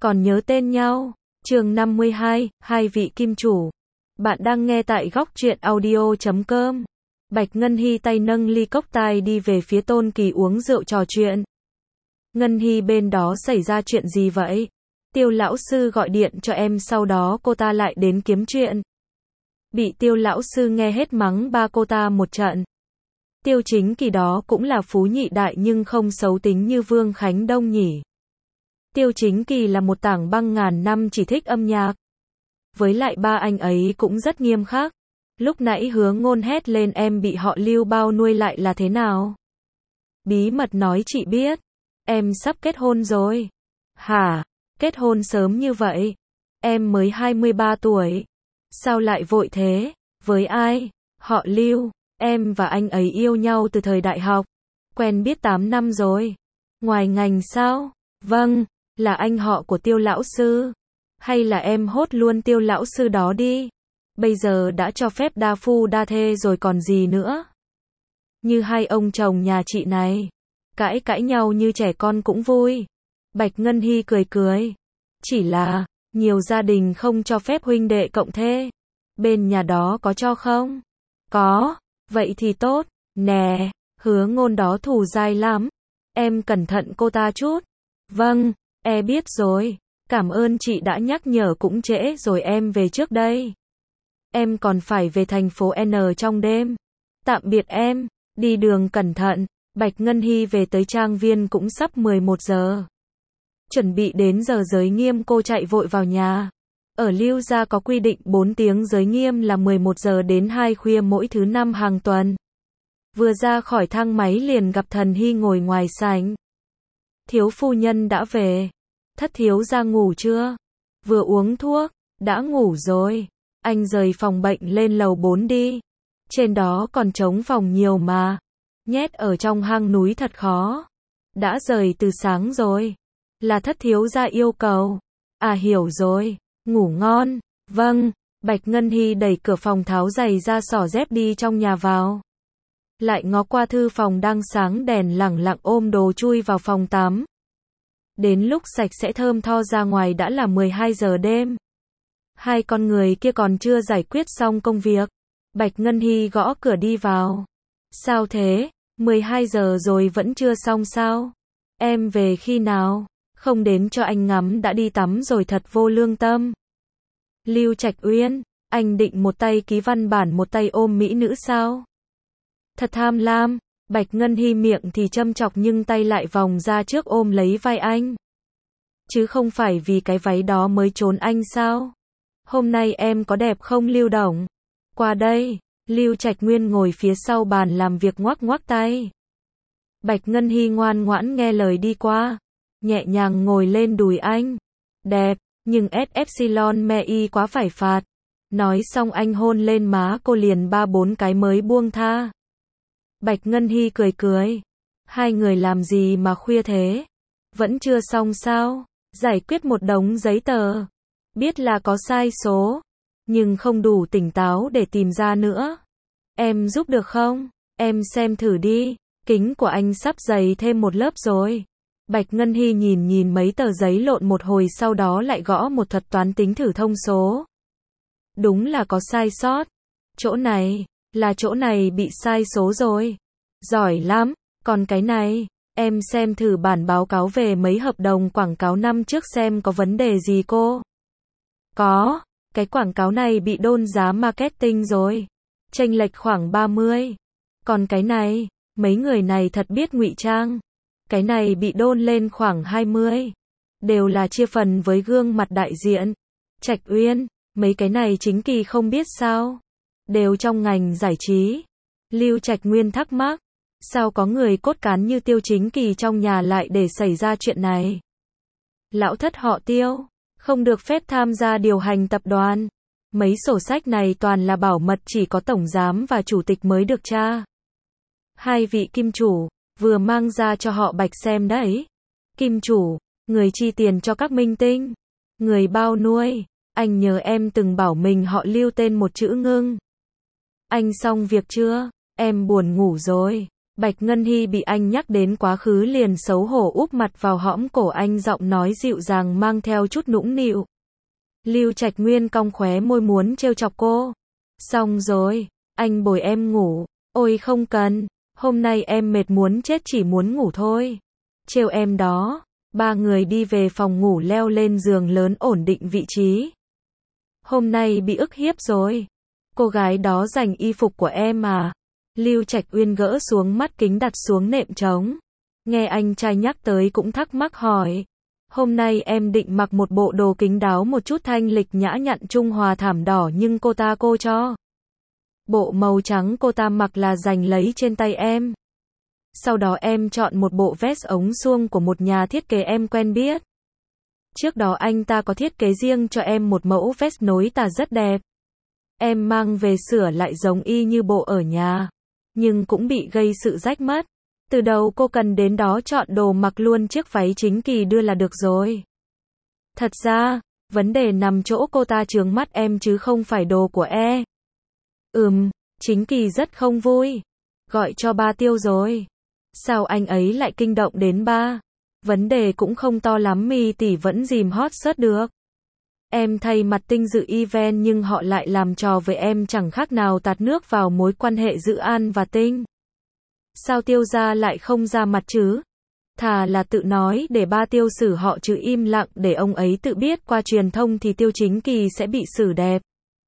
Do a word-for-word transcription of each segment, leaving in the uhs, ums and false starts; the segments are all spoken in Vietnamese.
còn nhớ tên nhau. Chương năm mươi hai, hai vị kim chủ. Bạn đang nghe tại góc truyện audio chấm com. Bạch Ngân Hy tay nâng ly cốc tai đi về phía Tôn Kỳ uống rượu trò chuyện. Ngân Hy bên đó xảy ra chuyện gì vậy? Tiêu lão sư gọi điện cho em, sau đó cô ta lại đến kiếm chuyện. Bị Tiêu lão sư nghe hết mắng ba cô ta một trận. Tiêu Chính Kỳ đó cũng là phú nhị đại nhưng không xấu tính như Vương Khánh Đông nhỉ. Tiêu Chính Kỳ là một tảng băng ngàn năm chỉ thích âm nhạc. Với lại ba anh ấy cũng rất nghiêm khắc. Lúc nãy Hứa Ngôn hét lên em bị họ Lưu bao nuôi lại là thế nào? Bí mật nói chị biết. Em sắp kết hôn rồi. Hả? Kết hôn sớm như vậy? Em mới hai mươi ba tuổi. Sao lại vội thế? Với ai? Họ Lưu. Em và anh ấy yêu nhau từ thời đại học. Quen biết tám năm rồi. Ngoài ngành sao? Vâng, là anh họ của Tiêu lão sư. Hay là em hốt luôn Tiêu lão sư đó đi. Bây giờ đã cho phép đa phu đa thê rồi còn gì nữa. Như hai ông chồng nhà chị này. Cãi cãi nhau như trẻ con cũng vui. Bạch Ngân Hy cười cười. Chỉ là, nhiều gia đình không cho phép huynh đệ cộng thê. Bên nhà đó có cho không? Có, vậy thì tốt. Nè, Hứa Ngôn đó thù dai lắm. Em cẩn thận cô ta chút. Vâng, e biết rồi. Cảm ơn chị đã nhắc nhở, cũng trễ rồi, em về trước đây. Em còn phải về thành phố N trong đêm. Tạm biệt em, đi đường cẩn thận. Bạch Ngân Hy về tới trang viên cũng sắp mười một giờ. Chuẩn bị đến giờ giới nghiêm, cô chạy vội vào nhà. Ở Lưu gia có quy định bốn tiếng giới nghiêm là mười một giờ đến hai khuya mỗi thứ năm hàng tuần. Vừa ra khỏi thang máy liền gặp Thần Hy ngồi ngoài sảnh. Thiếu phu nhân đã về. Thất thiếu gia ngủ chưa? Vừa uống thuốc, đã ngủ rồi. Anh rời phòng bệnh lên lầu bốn đi. Trên đó còn trống phòng nhiều mà. Nhét ở trong hang núi thật khó. Đã rời từ sáng rồi. Là thất thiếu gia yêu cầu. À hiểu rồi. Ngủ ngon. Vâng. Bạch Ngân Hy đẩy cửa phòng, tháo giày ra, xỏ dép đi trong nhà vào. Lại ngó qua thư phòng đang sáng đèn, lẳng lặng ôm đồ chui vào phòng tắm. Đến lúc sạch sẽ thơm tho ra ngoài đã là mười hai giờ đêm. Hai con người kia còn chưa giải quyết xong công việc. Bạch Ngân Hy gõ cửa đi vào. Sao thế? mười hai giờ rồi vẫn chưa xong sao? Em về khi nào? Không đến cho anh ngắm đã đi tắm rồi, thật vô lương tâm. Lưu Trạch Uyên, anh định một tay ký văn bản một tay ôm mỹ nữ sao? Thật tham lam. Bạch Ngân Hy miệng thì châm chọc nhưng tay lại vòng ra trước ôm lấy vai anh. Chứ không phải vì cái váy đó mới trốn anh sao? Hôm nay em có đẹp không Lưu Đồng? Qua đây. Lưu Trạch Nguyên ngồi phía sau bàn làm việc ngoắc ngoắc tay. Bạch Ngân Hy ngoan ngoãn nghe lời đi qua. Nhẹ nhàng ngồi lên đùi anh. Đẹp, nhưng S Epsilon me y quá phải phạt. Nói xong anh hôn lên má cô liền ba bốn cái mới buông tha. Bạch Ngân Hy cười cười. Hai người làm gì mà khuya thế? Vẫn chưa xong sao? Giải quyết một đống giấy tờ. Biết là có sai số. Nhưng không đủ tỉnh táo để tìm ra nữa. Em giúp được không? Em xem thử đi. Kính của anh sắp dày thêm một lớp rồi. Bạch Ngân Hy nhìn nhìn mấy tờ giấy lộn một hồi, sau đó lại gõ một thuật toán tính thử thông số. Đúng là có sai sót. Chỗ này, là chỗ này bị sai số rồi. Giỏi lắm. Còn cái này, em xem thử bản báo cáo về mấy hợp đồng quảng cáo năm trước xem có vấn đề gì cô. Có, cái quảng cáo này bị đôn giá marketing rồi. Chênh lệch khoảng ba mươi. Còn cái này, mấy người này thật biết ngụy trang. Cái này bị đôn lên khoảng hai mươi. Đều là chia phần với gương mặt đại diện. Trạch Uyên, mấy cái này Chính Kỳ không biết sao? Đều trong ngành giải trí. Lưu Trạch Nguyên thắc mắc. Sao có người cốt cán như Tiêu Chính Kỳ trong nhà lại để xảy ra chuyện này? Lão thất họ Tiêu, không được phép tham gia điều hành tập đoàn. Mấy sổ sách này toàn là bảo mật, chỉ có tổng giám và chủ tịch mới được tra. Hai vị kim chủ, vừa mang ra cho họ Bạch xem đấy. Kim chủ, người chi tiền cho các minh tinh. Người bao nuôi, anh nhớ em từng bảo mình họ Lưu tên một chữ Ngưng. Anh xong việc chưa? Em buồn ngủ rồi. Bạch Ngân Hy bị anh nhắc đến quá khứ liền xấu hổ úp mặt vào hõm cổ anh, giọng nói dịu dàng mang theo chút nũng nịu. Lưu Trạch Nguyên cong khóe môi muốn trêu chọc cô. Xong rồi, anh bồi em ngủ. Ôi không cần, hôm nay em mệt muốn chết chỉ muốn ngủ thôi. Trêu em đó. Ba người đi về phòng ngủ leo lên giường lớn ổn định vị trí. Hôm nay bị ức hiếp rồi. Cô gái đó giành y phục của em à? Lưu Trạch Uyên gỡ xuống mắt kính đặt xuống nệm trống. Nghe anh trai nhắc tới cũng thắc mắc hỏi. Hôm nay em định mặc một bộ đồ kín đáo một chút thanh lịch nhã nhặn trung hòa thảm đỏ nhưng cô ta cô cho. Bộ màu trắng cô ta mặc là giành lấy trên tay em. Sau đó em chọn một bộ vest ống suông của một nhà thiết kế em quen biết. Trước đó anh ta có thiết kế riêng cho em một mẫu vest nối tà rất đẹp. Em mang về sửa lại giống y như bộ ở nhà. Nhưng cũng bị gây sự rách mất. Từ đầu cô cần đến đó chọn đồ mặc luôn chiếc váy chính kỳ đưa là được rồi. Thật ra, vấn đề nằm chỗ cô ta chướng mắt em chứ không phải đồ của e. Ừm, chính kỳ rất không vui. Gọi cho ba Tiêu rồi. Sao anh ấy lại kinh động đến ba? Vấn đề cũng không to lắm, Mi tỷ vẫn dìm hot search được. Em thay mặt Tinh dự event nhưng họ lại làm trò với em chẳng khác nào tạt nước vào mối quan hệ giữa An và Tinh. Sao Tiêu gia lại không ra mặt chứ? Thà là tự nói để ba Tiêu xử họ chứ im lặng để ông ấy tự biết qua truyền thông thì Tiêu Chính Kỳ sẽ bị xử đẹp.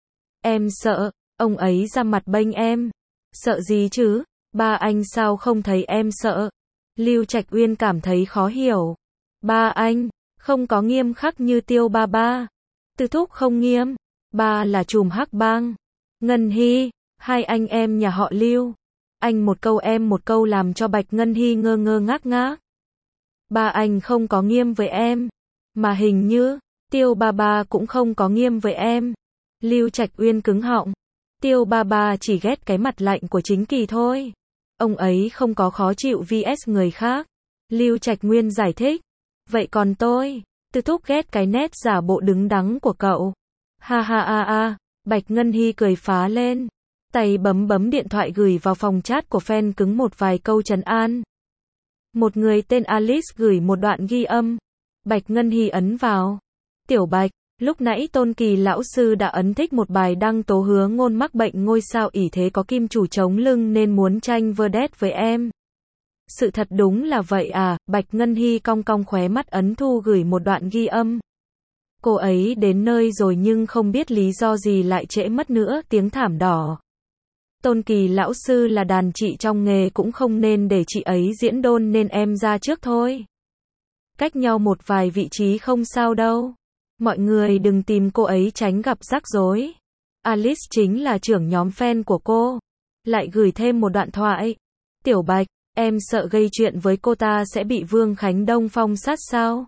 Em sợ, ông ấy ra mặt bênh em. Sợ gì chứ? Ba anh sao không thấy em sợ? Lưu Trạch Uyên cảm thấy khó hiểu. Ba anh, không có nghiêm khắc như Tiêu ba ba. Tư thúc không nghiêm. Ba là trùm hắc bang. Ngân Hy, hai anh em nhà họ Lưu. Anh một câu em một câu làm cho Bạch Ngân Hy ngơ ngơ ngác ngác. Ba anh không có nghiêm với em. Mà hình như, Tiêu ba ba cũng không có nghiêm với em. Lưu Trạch Uyên cứng họng. Tiêu ba ba chỉ ghét cái mặt lạnh của Chính Kỳ thôi. Ông ấy không có khó chịu vs người khác. Lưu Trạch Nguyên giải thích. Vậy còn tôi? Tư thúc ghét cái nét giả bộ đứng đắn của cậu. Ha ha ha ha. Bạch Ngân Hy cười phá lên. Tay bấm bấm điện thoại gửi vào phòng chat của fan cứng một vài câu trấn an. Một người tên Alice gửi một đoạn ghi âm. Bạch Ngân Hy ấn vào. Tiểu Bạch, lúc nãy Tôn Kỳ lão sư đã ấn thích một bài đăng tố Hứa Ngôn mắc bệnh ngôi sao ỷ thế có kim chủ chống lưng nên muốn tranh verdict với em. Sự thật đúng là vậy à? Bạch Ngân Hy cong cong khóe mắt ấn thu gửi một đoạn ghi âm. Cô ấy đến nơi rồi nhưng không biết lý do gì lại trễ mất nữa tiếng thảm đỏ. Tôn Kỳ lão sư là đàn chị trong nghề cũng không nên để chị ấy diễn đôn nên em ra trước thôi. Cách nhau một vài vị trí không sao đâu. Mọi người đừng tìm cô ấy tránh gặp rắc rối. Alice chính là trưởng nhóm fan của cô. Lại gửi thêm một đoạn thoại. Tiểu Bạch, em sợ gây chuyện với cô ta sẽ bị Vương Khánh Đông phong sát sao?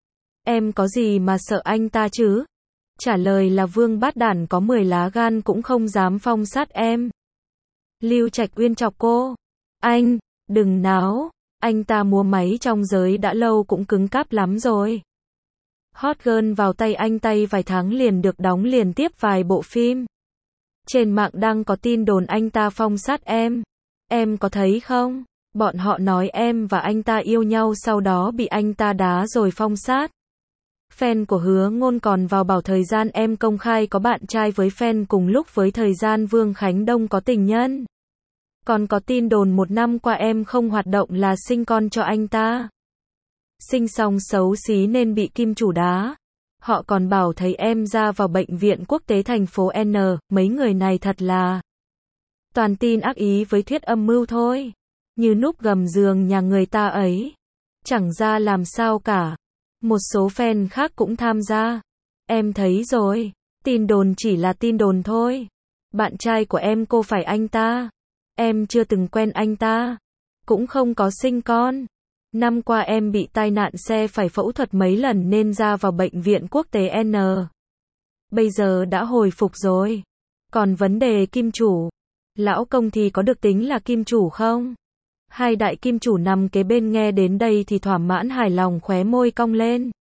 Em có gì mà sợ anh ta chứ? Trả lời là Vương Bát Đản có mười lá gan cũng không dám phong sát em. Lưu Trạch Uyên chọc cô. Anh, đừng náo. Anh ta mua máy trong giới đã lâu cũng cứng cáp lắm rồi. Hot girl vào tay anh tay vài tháng liền được đóng liền tiếp vài bộ phim. Trên mạng đang có tin đồn anh ta phong sát em. Em có thấy không? Bọn họ nói em và anh ta yêu nhau sau đó bị anh ta đá rồi phong sát. Fan của Hứa Ngôn còn vào bảo thời gian em công khai có bạn trai với fan cùng lúc với thời gian Vương Khánh Đông có tình nhân. Còn có tin đồn một năm qua em không hoạt động là sinh con cho anh ta. Sinh xong xấu xí nên bị kim chủ đá. Họ còn bảo thấy em ra vào bệnh viện quốc tế thành phố N, mấy người này thật là toàn tin ác ý với thuyết âm mưu thôi. Như núp gầm giường nhà người ta ấy. Chẳng ra làm sao cả. Một số fan khác cũng tham gia. Em thấy rồi. Tin đồn chỉ là tin đồn thôi. Bạn trai của em cô phải anh ta. Em chưa từng quen anh ta. Cũng không có sinh con. Năm qua em bị tai nạn xe phải phẫu thuật mấy lần nên ra vào bệnh viện quốc tế N. Bây giờ đã hồi phục rồi. Còn vấn đề kim chủ. Lão công thì có được tính là kim chủ không? Hai đại kim chủ nằm kế bên nghe đến đây thì thỏa mãn hài lòng khóe môi cong lên.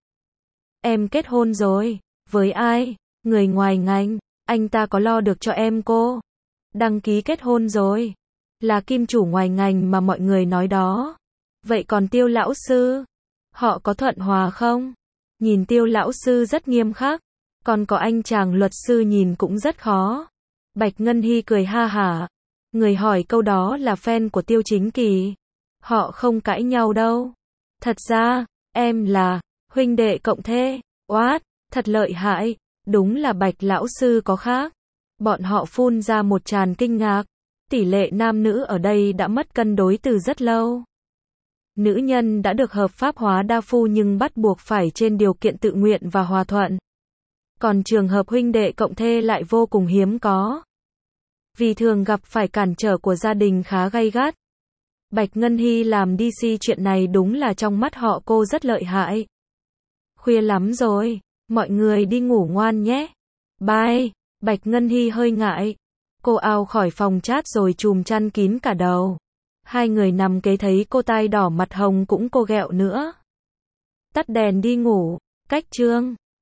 Em kết hôn rồi. Với ai? Người ngoài ngành. Anh ta có lo được cho em cô? Đăng ký kết hôn rồi. Là kim chủ ngoài ngành mà mọi người nói đó. Vậy còn Tiêu lão sư? Họ có thuận hòa không? Nhìn Tiêu lão sư rất nghiêm khắc. Còn có anh chàng luật sư nhìn cũng rất khó. Bạch Ngân Hy cười ha hả. Người hỏi câu đó là fan của Tiêu Chính Kỳ. Họ không cãi nhau đâu. Thật ra, em là huynh đệ cộng thê. Oát, thật lợi hại. Đúng là Bạch lão sư có khác. Bọn họ phun ra một tràng kinh ngạc. Tỷ lệ nam nữ ở đây đã mất cân đối từ rất lâu. Nữ nhân đã được hợp pháp hóa đa phu nhưng bắt buộc phải trên điều kiện tự nguyện và hòa thuận. Còn trường hợp huynh đệ cộng thê lại vô cùng hiếm có. Vì thường gặp phải cản trở của gia đình khá gay gắt. Bạch Ngân Hy làm đê xê chuyện này đúng là trong mắt họ cô rất lợi hại. Khuya lắm rồi, mọi người đi ngủ ngoan nhé. Bye. Bạch Ngân Hy hơi ngại. Cô ao khỏi phòng chat rồi chùm chăn kín cả đầu. Hai người nằm kế thấy cô tai đỏ mặt hồng cũng cô ghẹo nữa. Tắt đèn đi ngủ. Cách chương.